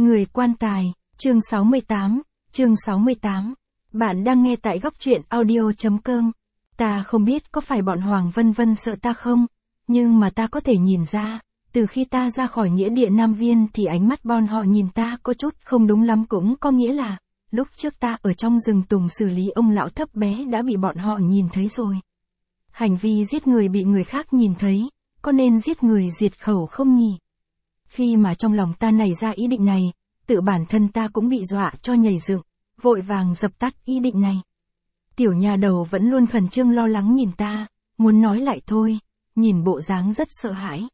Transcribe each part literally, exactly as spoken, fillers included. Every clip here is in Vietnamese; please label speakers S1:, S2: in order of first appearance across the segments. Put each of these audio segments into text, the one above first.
S1: Người quan tài, chương sáu mươi tám, chương sáu mươi tám. Bạn đang nghe tại góc truyện audio chấm com. Ta không biết có phải bọn Hoàng Vân Vân sợ ta không, nhưng mà ta có thể nhìn ra, từ khi ta ra khỏi nghĩa địa Nam Viên thì ánh mắt bọn họ nhìn ta có chút không đúng lắm, cũng có nghĩa là, lúc trước ta ở trong rừng tùng xử lý ông lão thấp bé đã bị bọn họ nhìn thấy rồi. Hành vi giết người bị người khác nhìn thấy, có nên giết người diệt khẩu không nhỉ? Khi mà trong lòng ta nảy ra ý định này, tự bản thân ta cũng bị dọa cho nhảy dựng, vội vàng dập tắt ý định này. Tiểu nhà đầu vẫn luôn khẩn trương lo lắng nhìn ta, muốn nói lại thôi, nhìn bộ dáng rất sợ hãi.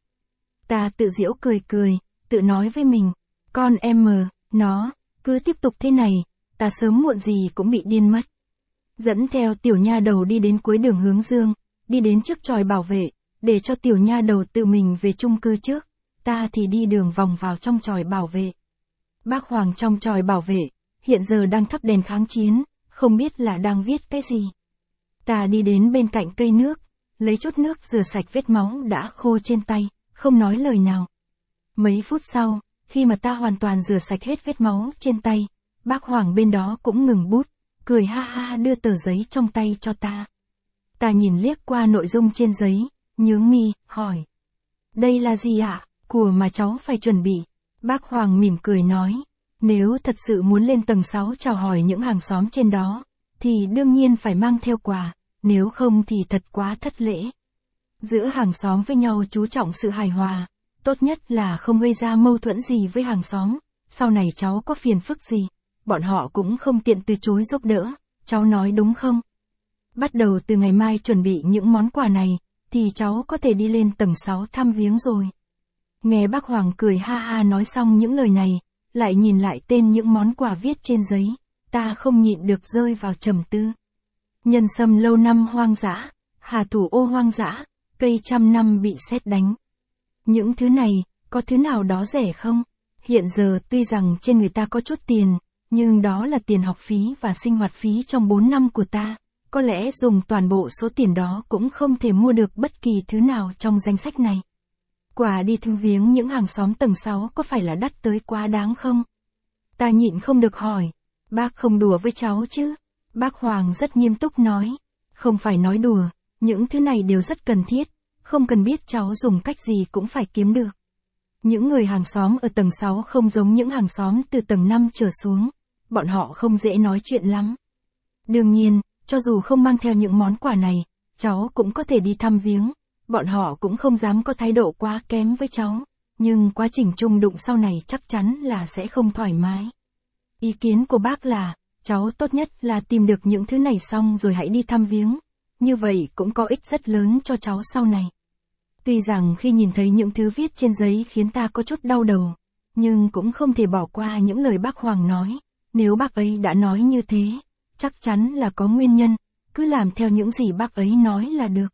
S1: Ta tự giễu cười cười, tự nói với mình, con em mờ, nó, cứ tiếp tục thế này, ta sớm muộn gì cũng bị điên mất. Dẫn theo tiểu nha đầu đi đến cuối đường hướng dương, đi đến trước chòi bảo vệ, để cho tiểu nha đầu tự mình về chung cư trước, ta thì đi đường vòng vào trong chòi bảo vệ. Bác Hoàng trong chòi bảo vệ, hiện giờ đang thắp đèn kháng chiến, không biết là đang viết cái gì. Ta đi đến bên cạnh cây nước, lấy chút nước rửa sạch vết máu đã khô trên tay, không nói lời nào. Mấy phút sau, khi mà ta hoàn toàn rửa sạch hết vết máu trên tay, bác Hoàng bên đó cũng ngừng bút, cười ha ha đưa tờ giấy trong tay cho ta. Ta nhìn liếc qua nội dung trên giấy, nhướng mi, hỏi. Đây là gì ạ? Của mà cháu phải chuẩn bị. Bác Hoàng mỉm cười nói, nếu thật sự muốn lên tầng sáu chào hỏi những hàng xóm trên đó, thì đương nhiên phải mang theo quà, nếu không thì thật quá thất lễ. Giữa hàng xóm với nhau chú trọng sự hài hòa, tốt nhất là không gây ra mâu thuẫn gì với hàng xóm, sau này cháu có phiền phức gì, bọn họ cũng không tiện từ chối giúp đỡ, cháu nói đúng không? Bắt đầu từ ngày mai chuẩn bị những món quà này, thì cháu có thể đi lên tầng sáu thăm viếng rồi. Nghe bác Hoàng cười ha ha nói xong những lời này, lại nhìn lại tên những món quà viết trên giấy, ta không nhịn được rơi vào trầm tư. Nhân sâm lâu năm hoang dã, hà thủ ô hoang dã, cây trăm năm bị sét đánh. Những thứ này, có thứ nào đó rẻ không? Hiện giờ tuy rằng trên người ta có chút tiền, nhưng đó là tiền học phí và sinh hoạt phí trong bốn năm của ta. Có lẽ dùng toàn bộ số tiền đó cũng không thể mua được bất kỳ thứ nào trong danh sách này. Quà đi thăm viếng những hàng xóm tầng sáu có phải là đắt tới quá đáng không? Ta nhịn không được hỏi. Bác không đùa với cháu chứ? Bác Hoàng rất nghiêm túc nói. Không phải nói đùa, những thứ này đều rất cần thiết, không cần biết cháu dùng cách gì cũng phải kiếm được. Những người hàng xóm ở tầng sáu không giống những hàng xóm từ tầng năm trở xuống, bọn họ không dễ nói chuyện lắm. Đương nhiên, cho dù không mang theo những món quà này, cháu cũng có thể đi thăm viếng, bọn họ cũng không dám có thái độ quá kém với cháu, nhưng quá trình chung đụng sau này chắc chắn là sẽ không thoải mái. Ý kiến của bác là, cháu tốt nhất là tìm được những thứ này xong rồi hãy đi thăm viếng, như vậy cũng có ích rất lớn cho cháu sau này. Tuy rằng khi nhìn thấy những thứ viết trên giấy khiến ta có chút đau đầu, nhưng cũng không thể bỏ qua những lời bác Hoàng nói, nếu bác ấy đã nói như thế, chắc chắn là có nguyên nhân, cứ làm theo những gì bác ấy nói là được.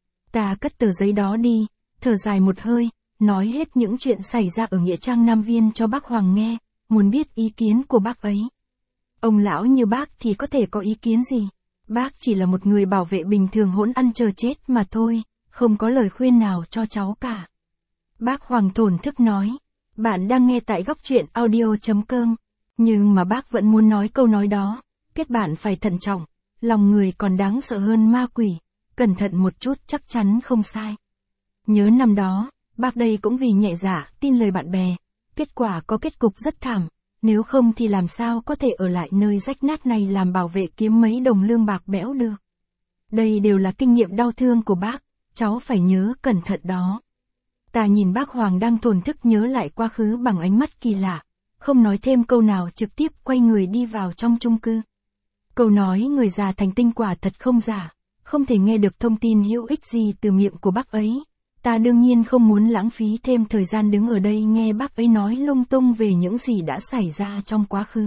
S1: Ta cất tờ giấy đó đi, thở dài một hơi, nói hết những chuyện xảy ra ở Nghĩa Trang Nam Viên cho bác Hoàng nghe, muốn biết ý kiến của bác ấy. Ông lão như bác thì có thể có ý kiến gì? Bác chỉ là một người bảo vệ bình thường hỗn ăn chờ chết mà thôi, không có lời khuyên nào cho cháu cả. Bác Hoàng thổn thức nói, bạn đang nghe tại góc truyện audio chấm com, nhưng mà bác vẫn muốn nói câu nói đó, kết bạn phải thận trọng, lòng người còn đáng sợ hơn ma quỷ, cẩn thận một chút chắc chắn không sai. Nhớ năm đó, bác đây cũng vì nhẹ dạ, tin lời bạn bè, kết quả có kết cục rất thảm, nếu không thì làm sao có thể ở lại nơi rách nát này làm bảo vệ kiếm mấy đồng lương bạc bẽo được. Đây đều là kinh nghiệm đau thương của bác, cháu phải nhớ cẩn thận đó. Ta nhìn bác Hoàng đang thổn thức nhớ lại quá khứ bằng ánh mắt kỳ lạ, không nói thêm câu nào trực tiếp quay người đi vào trong chung cư. Câu nói người già thành tinh quả thật không giả, không thể nghe được thông tin hữu ích gì từ miệng của bác ấy. Ta đương nhiên không muốn lãng phí thêm thời gian đứng ở đây nghe bác ấy nói lung tung về những gì đã xảy ra trong quá khứ.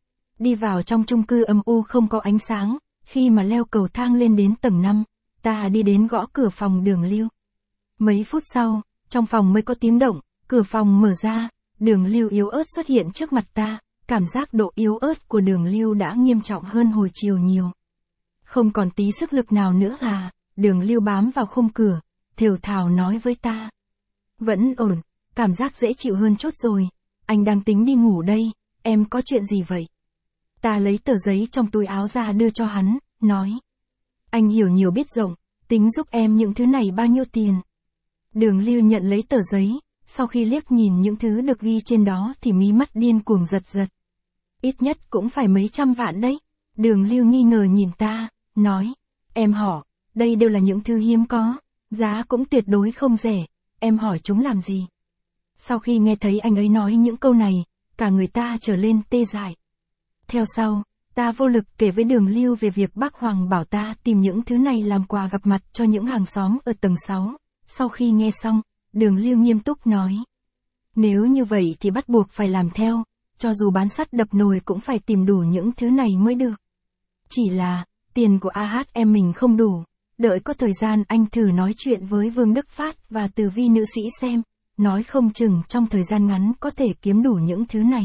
S1: Đi vào trong chung cư âm u không có ánh sáng, khi mà leo cầu thang lên đến tầng năm, ta đi đến gõ cửa phòng Đường Lưu. Mấy phút sau, trong phòng mới có tiếng động, cửa phòng mở ra, Đường Lưu yếu ớt xuất hiện trước mặt ta, cảm giác độ yếu ớt của Đường Lưu đã nghiêm trọng hơn hồi chiều nhiều. Không còn tí sức lực nào nữa à? Đường Lưu bám vào khung cửa, thều thào nói với ta. Vẫn ổn, cảm giác dễ chịu hơn chút rồi, anh đang tính đi ngủ đây, em có chuyện gì vậy? Ta lấy tờ giấy trong túi áo ra đưa cho hắn, nói. Anh hiểu nhiều biết rộng, tính giúp em những thứ này bao nhiêu tiền? Đường Lưu nhận lấy tờ giấy, sau khi liếc nhìn những thứ được ghi trên đó thì mí mắt điên cuồng giật giật. Ít nhất cũng phải mấy trăm vạn đấy. Đường Lưu nghi ngờ nhìn ta, nói. Em hỏi, đây đều là những thứ hiếm có, giá cũng tuyệt đối không rẻ, em hỏi chúng làm gì? Sau khi nghe thấy anh ấy nói những câu này, cả người ta trở lên tê dại. Theo sau, ta vô lực kể với Đường Lưu về việc bác Hoàng bảo ta tìm những thứ này làm quà gặp mặt cho những hàng xóm ở tầng sáu. Sau khi nghe xong, Đường Lưu nghiêm túc nói. Nếu như vậy thì bắt buộc phải làm theo, cho dù bán sắt đập nồi cũng phải tìm đủ những thứ này mới được. Chỉ là, tiền của a hát em mình không đủ, đợi có thời gian anh thử nói chuyện với Vương Đức Phát và Từ Vi nữ sĩ xem, nói không chừng trong thời gian ngắn có thể kiếm đủ những thứ này.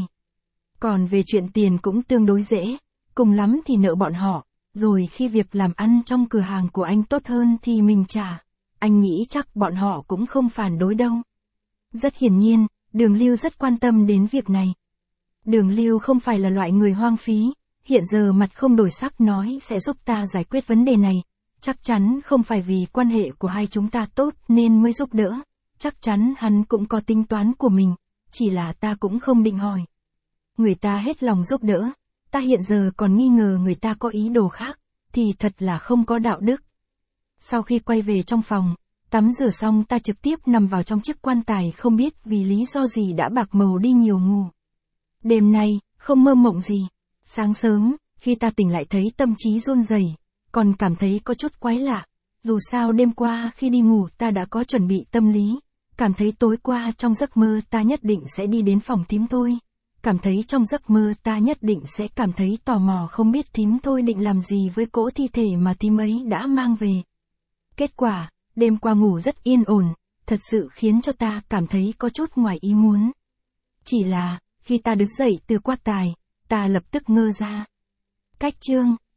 S1: Còn về chuyện tiền cũng tương đối dễ, cùng lắm thì nợ bọn họ, rồi khi việc làm ăn trong cửa hàng của anh tốt hơn thì mình trả. Anh nghĩ chắc bọn họ cũng không phản đối đâu. Rất hiển nhiên, Đường Lưu rất quan tâm đến việc này. Đường Lưu không phải là loại người hoang phí, hiện giờ mặt không đổi sắc nói sẽ giúp ta giải quyết vấn đề này. Chắc chắn không phải vì quan hệ của hai chúng ta tốt nên mới giúp đỡ. Chắc chắn hắn cũng có tính toán của mình, chỉ là ta cũng không định hỏi. Người ta hết lòng giúp đỡ, ta hiện giờ còn nghi ngờ người ta có ý đồ khác, thì thật là không có đạo đức. Sau khi quay về trong phòng, tắm rửa xong ta trực tiếp nằm vào trong chiếc quan tài không biết vì lý do gì đã bạc màu đi nhiều ngủ. Đêm nay, không mơ mộng gì. Sáng sớm, khi ta tỉnh lại thấy tâm trí run rẩy, còn cảm thấy có chút quái lạ. Dù sao đêm qua khi đi ngủ ta đã có chuẩn bị tâm lý. Cảm thấy tối qua trong giấc mơ ta nhất định sẽ đi đến phòng thím thôi. Cảm thấy trong giấc mơ ta nhất định sẽ cảm thấy tò mò không biết thím thôi định làm gì với cỗ thi thể mà thím ấy đã mang về. Kết quả, đêm qua ngủ rất yên ổn, thật sự khiến cho ta cảm thấy có chút ngoài ý muốn. Chỉ là, khi ta đứng dậy từ quan tài, ta lập tức ngơ ra. Cách chương